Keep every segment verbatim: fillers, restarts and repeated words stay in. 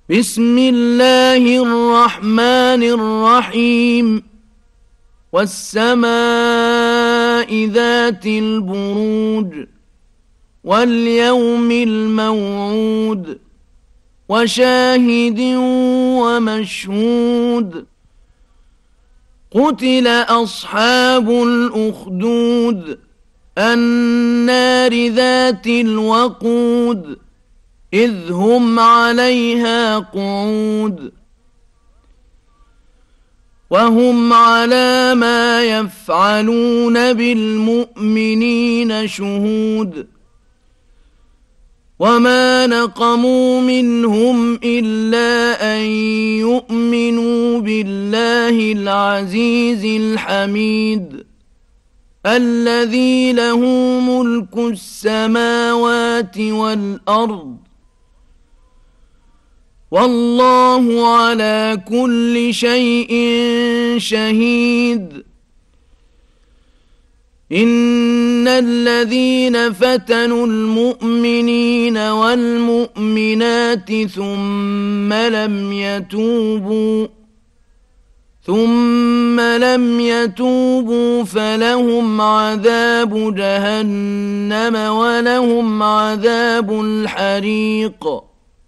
بسم الله الرحمن الرحيم والسماء ذات البروج واليوم الموعود وشاهد ومشهود قتل أصحاب الأخدود النار ذات الوقود إذ هم عليها قعود وهم على ما يفعلون بالمؤمنين شهود وما نقموا منهم إلا أن يؤمنوا بالله العزيز الحميد الذي له ملك السماوات والأرض والله على كل شيء شهيد إن الذين فتنوا المؤمنين والمؤمنات ثم لم يتوبوا ثم لم يتوبوا فلهم عذاب جهنم ولهم عذاب الحريق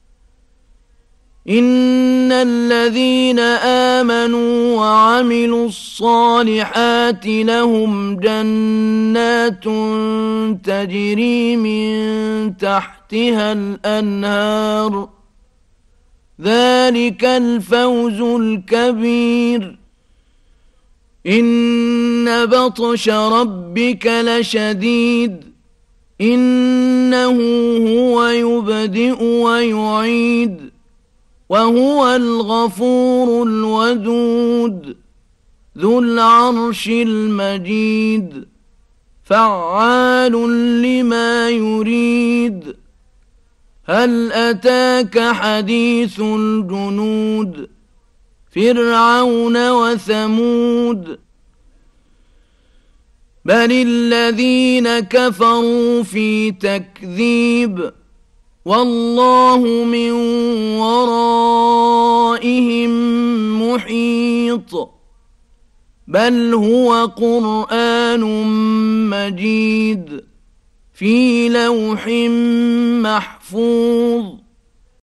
إن الذين آمنوا وعملوا الصالحات لهم جنات تجري من تحتها الأنهار ذلك الفوز الكبير إن بطش ربك لشديد إنه هو يبدئ ويعيد وهو الغفور الودود ذو العرش المجيد فعال لما يريد هل أتاك حديث الجنود فرعون وثمود بل الذين كفروا في تكذيب والله من ورائهم محيط بل هو قرآن مجيد في لوح محفوظ